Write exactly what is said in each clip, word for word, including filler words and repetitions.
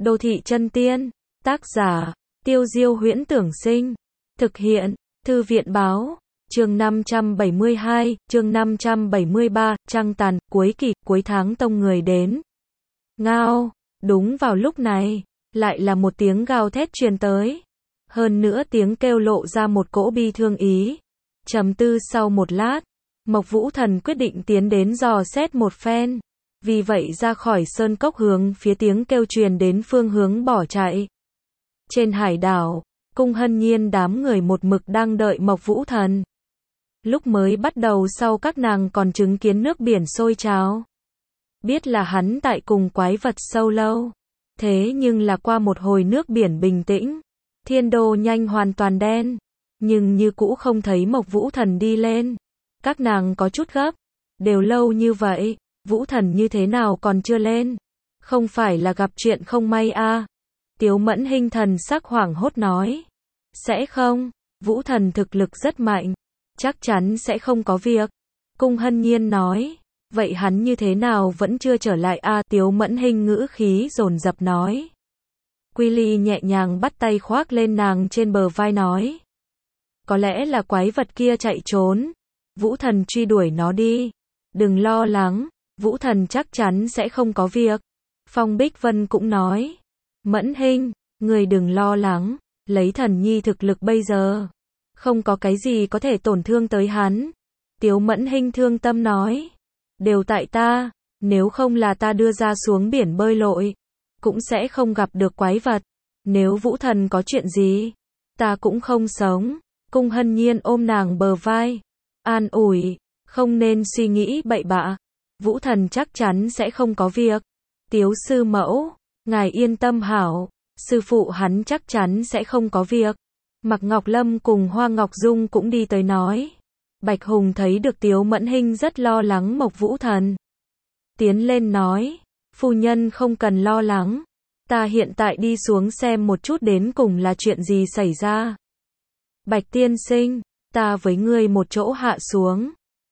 Đô thị chân tiên, tác giả, Tiêu Diêu Huyễn Tưởng Sinh, thực hiện, Thư viện Báo, chương năm trăm bảy mươi hai, chương năm trăm bảy mươi ba, trăng tàn, cuối kỳ, cuối tháng tông người đến. Ngao, đúng vào lúc này, lại là một tiếng gào thét truyền tới. Hơn nữa tiếng kêu lộ ra một cỗ bi thương ý. Trầm tư sau một lát, Mộc Vũ Thần quyết định tiến đến dò xét một phen. Vì vậy ra khỏi sơn cốc hướng phía tiếng kêu truyền đến phương hướng bỏ chạy. Trên hải đảo, Cung Hân Nhiên đám người một mực đang đợi Mộc Vũ Thần. Lúc mới bắt đầu sau các nàng còn chứng kiến nước biển sôi trào. Biết là hắn tại cùng quái vật sâu lâu. Thế nhưng là qua một hồi nước biển bình tĩnh, thiên đô nhanh hoàn toàn đen. Nhưng như cũ không thấy Mộc Vũ Thần đi lên. Các nàng có chút gấp. Đều lâu như vậy, Vũ Thần như thế nào còn chưa lên? Không phải là gặp chuyện không may à? Tiếu Mẫn Hinh thần sắc hoảng hốt nói. Sẽ không, Vũ Thần thực lực rất mạnh. Chắc chắn sẽ không có việc. Cung Hân Nhiên nói. Vậy hắn như thế nào vẫn chưa trở lại à? Tiếu Mẫn Hinh ngữ khí dồn dập nói. Quy Ly nhẹ nhàng bắt tay khoác lên nàng trên bờ vai nói. Có lẽ là quái vật kia chạy trốn. Vũ Thần truy đuổi nó đi. Đừng lo lắng, Vũ Thần chắc chắn sẽ không có việc. Phong Bích Vân cũng nói. Mẫn Hinh, người đừng lo lắng, lấy Thần Nhi thực lực bây giờ. Không có cái gì có thể tổn thương tới hắn. Tiếu Mẫn Hinh thương tâm nói. Đều tại ta, nếu không là ta đưa ra xuống biển bơi lội, cũng sẽ không gặp được quái vật. Nếu Vũ Thần có chuyện gì, ta cũng không sống. Cung Hân Nhiên ôm nàng bờ vai, an ủi, không nên suy nghĩ bậy bạ. Vũ Thần chắc chắn sẽ không có việc. Tiếu sư mẫu, ngài yên tâm hảo, sư phụ hắn chắc chắn sẽ không có việc. Mạc Ngọc Lâm cùng Hoa Ngọc Dung cũng đi tới nói. Bạch Hùng thấy được Tiếu Mẫn Hinh rất lo lắng Mộc Vũ Thần. Tiến lên nói, phu nhân không cần lo lắng. Ta hiện tại đi xuống xem một chút đến cùng là chuyện gì xảy ra. Bạch tiên sinh, ta với ngươi một chỗ hạ xuống.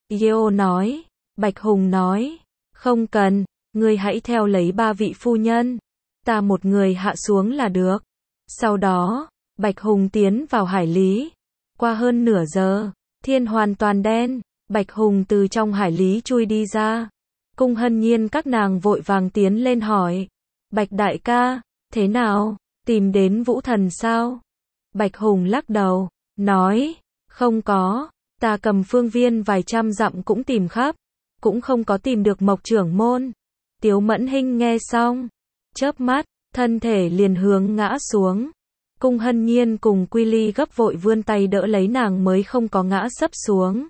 Yo nói. Bạch Hùng nói, không cần, ngươi hãy theo lấy ba vị phu nhân. Ta một người hạ xuống là được. Sau đó, Bạch Hùng tiến vào hải lý. Qua hơn nửa giờ, thiên hoàn toàn đen. Bạch Hùng từ trong hải lý chui đi ra. Cung Hân Nhiên các nàng vội vàng tiến lên hỏi. Bạch đại ca, thế nào, tìm đến Vũ Thần sao? Bạch Hùng lắc đầu, nói, không có, ta cầm phương viên vài trăm dặm cũng tìm khắp, cũng không có tìm được Mộc trưởng môn. Tiếu Mẫn Hinh nghe xong, chớp mắt, thân thể liền hướng ngã xuống. Cung Hân Nhiên cùng Quy Ly gấp vội vươn tay đỡ lấy nàng mới không có ngã sấp xuống.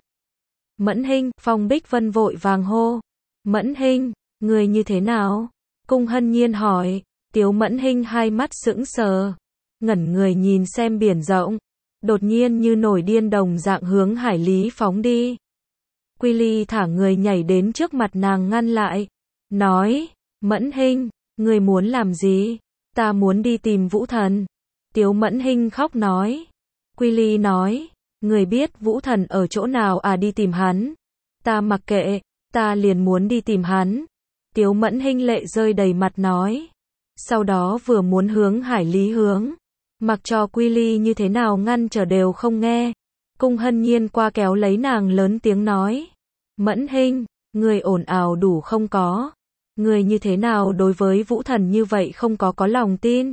Mẫn Hinh, Phong Bích Vân vội vàng hô. Mẫn Hinh, người như thế nào? Cung Hân Nhiên hỏi. Tiếu Mẫn Hinh hai mắt sững sờ, ngẩn người nhìn xem biển rộng, đột nhiên như nổi điên đồng dạng hướng hải lý phóng đi. Quy Ly thả người nhảy đến trước mặt nàng ngăn lại, nói, Mẫn Hinh, người muốn làm gì? Ta muốn đi tìm Vũ Thần. Tiếu Mẫn Hinh khóc nói. Quy Ly nói, người biết Vũ Thần ở chỗ nào à? Đi tìm hắn. Ta mặc kệ, ta liền muốn đi tìm hắn. Tiếu Mẫn Hinh lệ rơi đầy mặt nói. Sau đó vừa muốn hướng hải lý hướng, mặc cho Quy Ly như thế nào ngăn trở đều không nghe. Cung Hân Nhiên qua kéo lấy nàng lớn tiếng nói. Mẫn Hinh, người ồn ào đủ không có? Người như thế nào đối với Vũ Thần như vậy không có có lòng tin?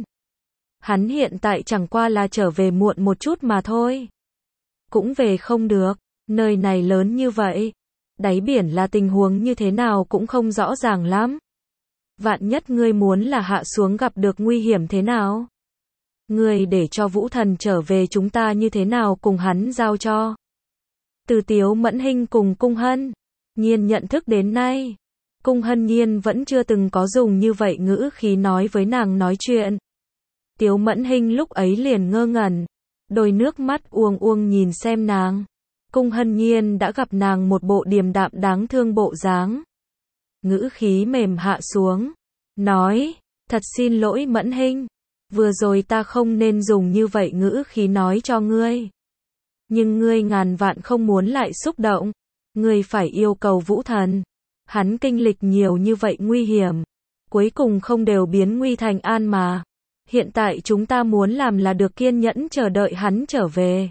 Hắn hiện tại chẳng qua là trở về muộn một chút mà thôi. Cũng về không được, nơi này lớn như vậy. Đáy biển là tình huống như thế nào cũng không rõ ràng lắm. Vạn nhất ngươi muốn là hạ xuống gặp được nguy hiểm thế nào? Ngươi để cho Vũ Thần trở về chúng ta như thế nào cùng hắn giao cho? Từ Tiếu Mẫn Hinh cùng Cung Hân Nhiên nhận thức đến nay, Cung Hân Nhiên vẫn chưa từng có dùng như vậy ngữ khí nói với nàng nói chuyện. Tiếu Mẫn Hinh lúc ấy liền ngơ ngẩn, đôi nước mắt uông uông nhìn xem nàng. Cung Hân Nhiên đã gặp nàng một bộ điềm đạm đáng thương bộ dáng. Ngữ khí mềm hạ xuống, nói, thật xin lỗi Mẫn Hinh, vừa rồi ta không nên dùng như vậy ngữ khí nói cho ngươi. Nhưng ngươi ngàn vạn không muốn lại xúc động, ngươi phải yêu cầu Vũ Thần. Hắn kinh lịch nhiều như vậy nguy hiểm, cuối cùng không đều biến nguy thành an mà. Hiện tại chúng ta muốn làm là được kiên nhẫn chờ đợi hắn trở về.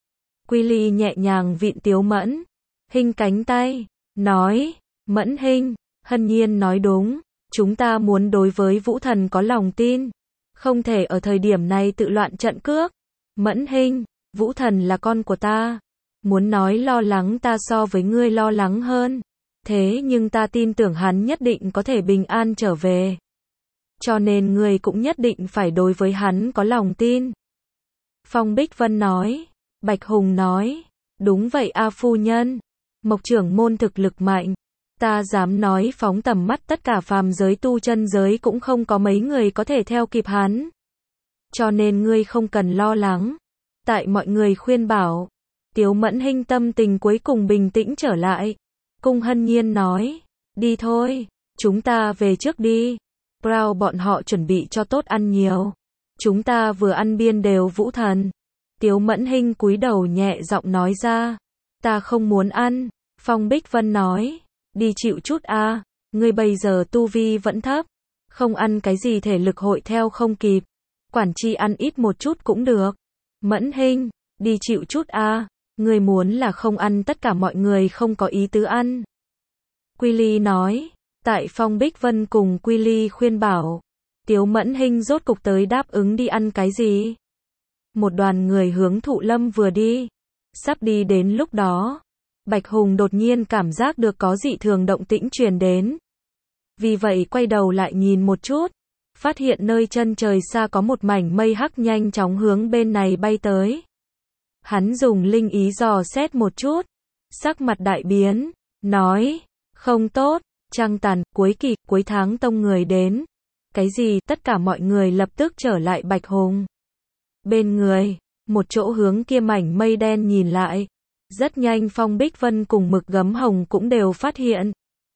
Quy Ly nhẹ nhàng vịn Tiếu Mẫn Hinh cánh tay, nói, Mẫn Hinh, Hân Nhiên nói đúng, chúng ta muốn đối với Vũ Thần có lòng tin, không thể ở thời điểm này tự loạn trận cước. Mẫn Hinh, Vũ Thần là con của ta, muốn nói lo lắng ta so với ngươi lo lắng hơn, thế nhưng ta tin tưởng hắn nhất định có thể bình an trở về. Cho nên ngươi cũng nhất định phải đối với hắn có lòng tin. Phong Bích Vân nói, Bạch Hùng nói, đúng vậy a phu nhân, Mộc trưởng môn thực lực mạnh, ta dám nói phóng tầm mắt tất cả phàm giới tu chân giới cũng không có mấy người có thể theo kịp hắn. Cho nên ngươi không cần lo lắng. Tại mọi người khuyên bảo, Tiếu Mẫn Hinh tâm tình cuối cùng bình tĩnh trở lại. Cung Hân Nhiên nói, đi thôi, chúng ta về trước đi. Brown bọn họ chuẩn bị cho tốt ăn nhiều. Chúng ta vừa ăn biên đều Vũ Thần. Tiếu Mẫn Hinh cúi đầu nhẹ giọng nói ra, ta không muốn ăn. Phong Bích Vân nói, đi chịu chút a, ngươi bây giờ tu vi vẫn thấp, không ăn cái gì thể lực hội theo không kịp, quản chi ăn ít một chút cũng được. Mẫn Hinh, đi chịu chút a, ngươi muốn là không ăn tất cả mọi người không có ý tứ ăn. Quy Ly nói, tại Phong Bích Vân cùng Quy Ly khuyên bảo, Tiếu Mẫn Hinh rốt cục tới đáp ứng đi ăn cái gì. Một đoàn người hướng Thụ Lâm vừa đi, sắp đi đến lúc đó, Bạch Hùng đột nhiên cảm giác được có dị thường động tĩnh truyền đến. Vì vậy quay đầu lại nhìn một chút, phát hiện nơi chân trời xa có một mảnh mây hắc nhanh chóng hướng bên này bay tới. Hắn dùng linh ý dò xét một chút, sắc mặt đại biến, nói, không tốt, trăng tàn, cuối kỳ, cuối tháng tông người đến. Cái gì? Tất cả mọi người lập tức trở lại Bạch Hùng bên người, một chỗ hướng kia mảnh mây đen nhìn lại. Rất nhanh Phong Bích Vân cùng Mực Gấm Hồng cũng đều phát hiện.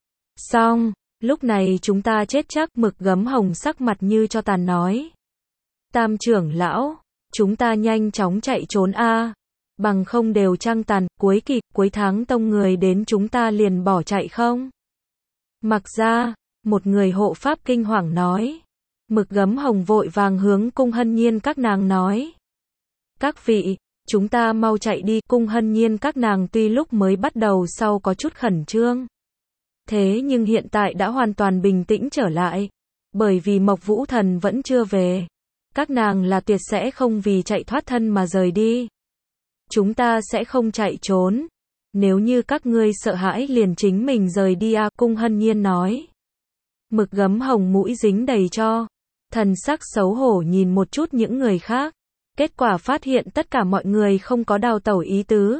Xong, lúc này chúng ta chết chắc. Mực Gấm Hồng sắc mặt như cho tàn nói. Tam trưởng lão, chúng ta nhanh chóng chạy trốn a, bằng không đều trăng tàn, cuối kỳ, cuối tháng tông người đến chúng ta liền bỏ chạy không? Mặc ra, một người hộ pháp kinh hoàng nói. Mực Gấm Hồng vội vàng hướng Cung Hân Nhiên các nàng nói. Các vị, chúng ta mau chạy đi. Cung Hân Nhiên các nàng tuy lúc mới bắt đầu sau có chút khẩn trương, thế nhưng hiện tại đã hoàn toàn bình tĩnh trở lại, bởi vì Mộc Vũ Thần vẫn chưa về. Các nàng là tuyệt sẽ không vì chạy thoát thân mà rời đi. Chúng ta sẽ không chạy trốn. Nếu như các ngươi sợ hãi liền chính mình rời đi a, Cung Hân Nhiên nói. Mực Gấm Hồng mũi dính đầy cho, thần sắc xấu hổ nhìn một chút những người khác. Kết quả phát hiện tất cả mọi người không có đào tẩu ý tứ.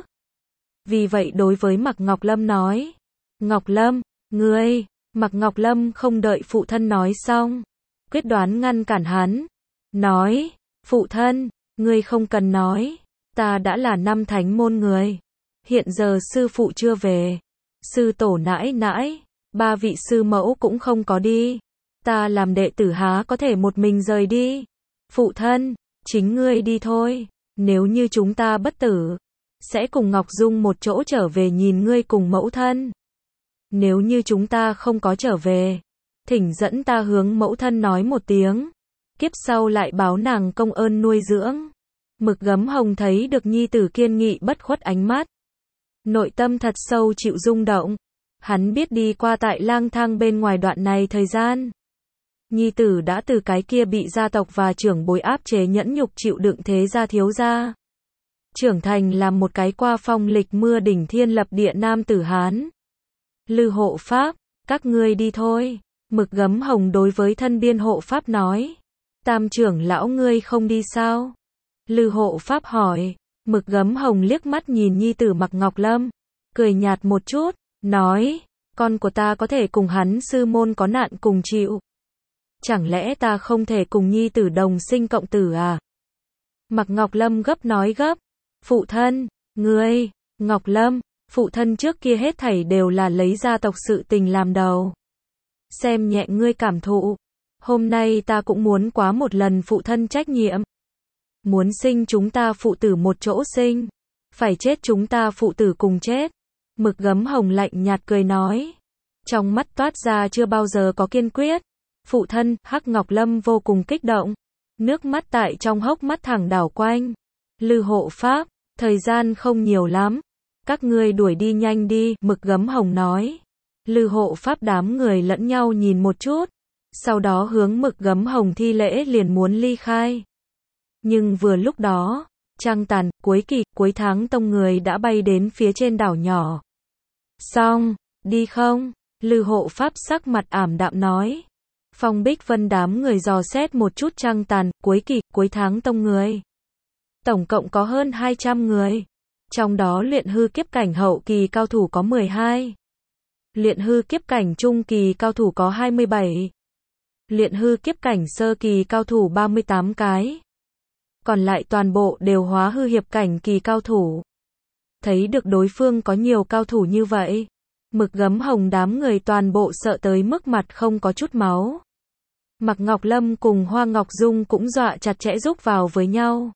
Vì vậy đối với Mạc Ngọc Lâm nói. Ngọc Lâm, ngươi, Mạc Ngọc Lâm không đợi phụ thân nói xong, quyết đoán ngăn cản hắn. Nói, phụ thân, ngươi không cần nói, ta đã là năm thánh môn người. Hiện giờ sư phụ chưa về, sư tổ nãi nãi, ba vị sư mẫu cũng không có đi. Ta làm đệ tử há có thể một mình rời đi. Phụ thân, chính ngươi đi thôi, nếu như chúng ta bất tử, sẽ cùng Ngọc Dung một chỗ trở về nhìn ngươi cùng mẫu thân. Nếu như chúng ta không có trở về, thỉnh dẫn ta hướng mẫu thân nói một tiếng, kiếp sau lại báo nàng công ơn nuôi dưỡng. Mực Gấm Hồng thấy được nhi tử kiên nghị bất khuất ánh mắt, nội tâm thật sâu chịu rung động. Hắn biết đi qua tại lang thang bên ngoài đoạn này thời gian, nhi tử đã từ cái kia bị gia tộc và trưởng bối áp chế nhẫn nhục chịu đựng thế gia thiếu gia, trưởng thành làm một cái qua phong lịch mưa đỉnh thiên lập địa nam tử Hán. Lư hộ pháp, các ngươi đi thôi. Mực Gấm Hồng đối với thân biên hộ pháp nói. Tam trưởng lão ngươi không đi sao? Lư hộ pháp hỏi. Mực Gấm Hồng liếc mắt nhìn nhi tử Mạc Ngọc Lâm, cười nhạt một chút, nói, con của ta có thể cùng hắn sư môn có nạn cùng chịu. Chẳng lẽ ta không thể cùng nhi tử đồng sinh cộng tử à? Mạc Ngọc Lâm gấp nói gấp, phụ thân, ngươi, Ngọc Lâm, phụ thân trước kia hết thảy đều là lấy gia tộc sự tình làm đầu. Xem nhẹ ngươi cảm thụ, hôm nay ta cũng muốn quá một lần phụ thân trách nhiệm. Muốn sinh chúng ta phụ tử một chỗ sinh, phải chết chúng ta phụ tử cùng chết. Mực Gấm Hồng lạnh nhạt cười nói, trong mắt toát ra chưa bao giờ có kiên quyết. Phụ thân, Hắc Ngọc Lâm vô cùng kích động. Nước mắt tại trong hốc mắt thẳng đảo quanh. Lư hộ pháp, thời gian không nhiều lắm. Các ngươi đuổi đi nhanh đi, Mực Gấm Hồng nói. Lư hộ pháp đám người lẫn nhau nhìn một chút. Sau đó hướng Mực Gấm Hồng thi lễ liền muốn ly khai. Nhưng vừa lúc đó, trăng tàn, cuối kỳ, cuối tháng tông người đã bay đến phía trên đảo nhỏ. Xong, đi không? Lư hộ pháp sắc mặt ảm đạm nói. Phong Bích Vân đám người dò xét một chút trăng tàn, cuối kỳ, cuối tháng tông người. Tổng cộng có hơn hai trăm người. Trong đó luyện hư kiếp cảnh hậu kỳ cao thủ có mười hai. Luyện hư kiếp cảnh trung kỳ cao thủ có hai mươi bảy. Luyện hư kiếp cảnh sơ kỳ cao thủ ba mươi tám cái. Còn lại toàn bộ đều hóa hư hiệp cảnh kỳ cao thủ. Thấy được đối phương có nhiều cao thủ như vậy, Mực Gấm Hồng đám người toàn bộ sợ tới mức mặt không có chút máu. Mạc Ngọc Lâm cùng Hoa Ngọc Dung cũng dọa chặt chẽ rúc vào với nhau.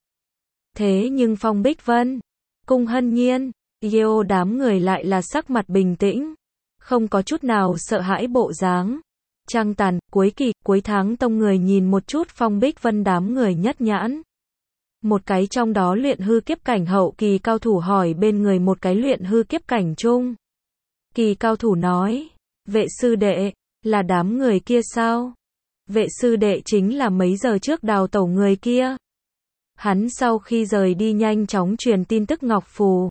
Thế nhưng Phong Bích Vân, Cung Hân Nhiên, Yeo đám người lại là sắc mặt bình tĩnh, không có chút nào sợ hãi bộ dáng. Trăng tàn, cuối kỳ, cuối tháng tông người nhìn một chút Phong Bích Vân đám người nhất nhãn. Một cái trong đó luyện hư kiếp cảnh hậu kỳ cao thủ hỏi bên người một cái luyện hư kiếp cảnh trung kỳ cao thủ nói, vệ sư đệ, là đám người kia sao? Vệ sư đệ chính là mấy giờ trước đào tẩu người kia. Hắn sau khi rời đi nhanh chóng truyền tin tức Ngọc Phù.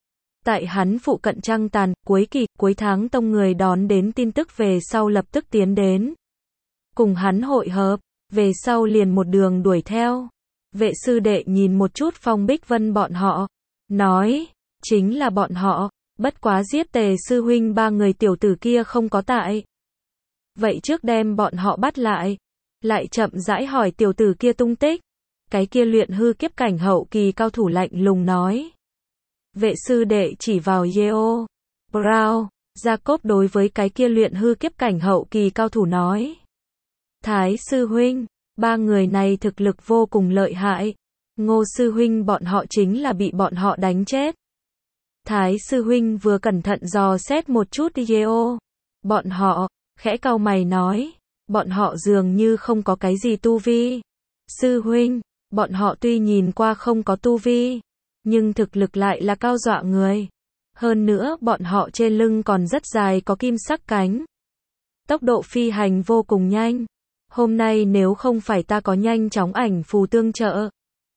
Tại hắn phụ cận trăng tàn, cuối kỳ, cuối tháng tông người đón đến tin tức về sau lập tức tiến đến. Cùng hắn hội hợp, về sau liền một đường đuổi theo. Vệ sư đệ nhìn một chút Phong Bích Vân bọn họ, nói, chính là bọn họ, bất quá giết Tề sư huynh ba người tiểu tử kia không có tại. Vậy trước đem bọn họ bắt lại, lại chậm rãi hỏi tiểu tử kia tung tích. Cái kia luyện hư kiếp cảnh hậu kỳ cao thủ lạnh lùng nói. Vệ sư đệ chỉ vào Yeo, Brown, Jacob đối với cái kia luyện hư kiếp cảnh hậu kỳ cao thủ nói. Thái sư huynh, ba người này thực lực vô cùng lợi hại. Ngô sư huynh bọn họ chính là bị bọn họ đánh chết. Thái sư huynh vừa cẩn thận dò xét một chút Yeo. Bọn họ, khẽ cau mày nói. Bọn họ dường như không có cái gì tu vi. Sư huynh, bọn họ tuy nhìn qua không có tu vi, nhưng thực lực lại là cao dọa người. Hơn nữa bọn họ trên lưng còn rất dài có kim sắc cánh. Tốc độ phi hành vô cùng nhanh. Hôm nay nếu không phải ta có nhanh chóng ảnh phù tương trợ,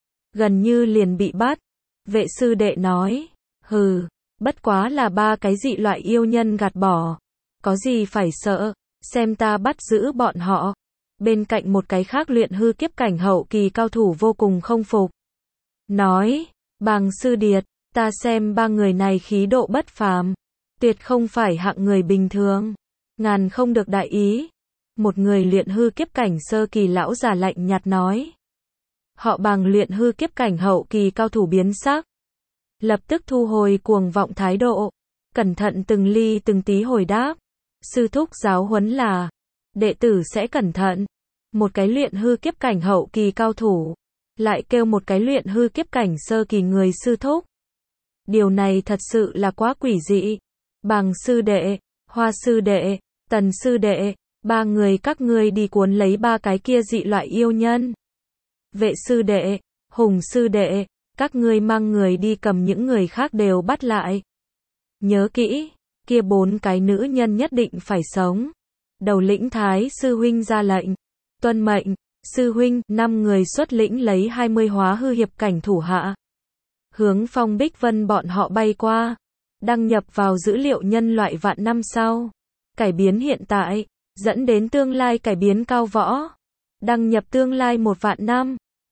gần như liền bị bắt. Vệ sư đệ nói, hừ, bất quá là ba cái dị loại yêu nhân gạt bỏ. Có gì phải sợ, xem ta bắt giữ bọn họ. Bên cạnh một cái khác luyện hư kiếp cảnh hậu kỳ cao thủ vô cùng không phục. Nói, Bàng sư điệt, ta xem ba người này khí độ bất phàm. Tuyệt không phải hạng người bình thường. Ngàn không được đại ý. Một người luyện hư kiếp cảnh sơ kỳ lão già lạnh nhạt nói. Họ Bàng luyện hư kiếp cảnh hậu kỳ cao thủ biến sắc. Lập tức thu hồi cuồng vọng thái độ. Cẩn thận từng ly từng tí hồi đáp. Sư thúc giáo huấn là, đệ tử sẽ cẩn thận. Một cái luyện hư kiếp cảnh hậu kỳ cao thủ, lại kêu một cái luyện hư kiếp cảnh sơ kỳ người sư thúc. Điều này thật sự là quá quỷ dị. Bàng sư đệ, Hoa sư đệ, Tần sư đệ, ba người các ngươi đi cuốn lấy ba cái kia dị loại yêu nhân. Vệ sư đệ, Hùng sư đệ, các ngươi mang người đi cầm những người khác đều bắt lại. Nhớ kỹ, kia bốn cái nữ nhân nhất định phải sống. Đầu lĩnh Thái sư huynh ra lệnh. Tuân mệnh, sư huynh, năm người xuất lĩnh lấy hai mươi hóa hư hiệp cảnh thủ hạ. Hướng Phong Bích Vân bọn họ bay qua. Đăng nhập vào dữ liệu nhân loại vạn năm sau. Cải biến hiện tại, dẫn đến tương lai cải biến cao võ. Đăng nhập tương lai một vạn năm.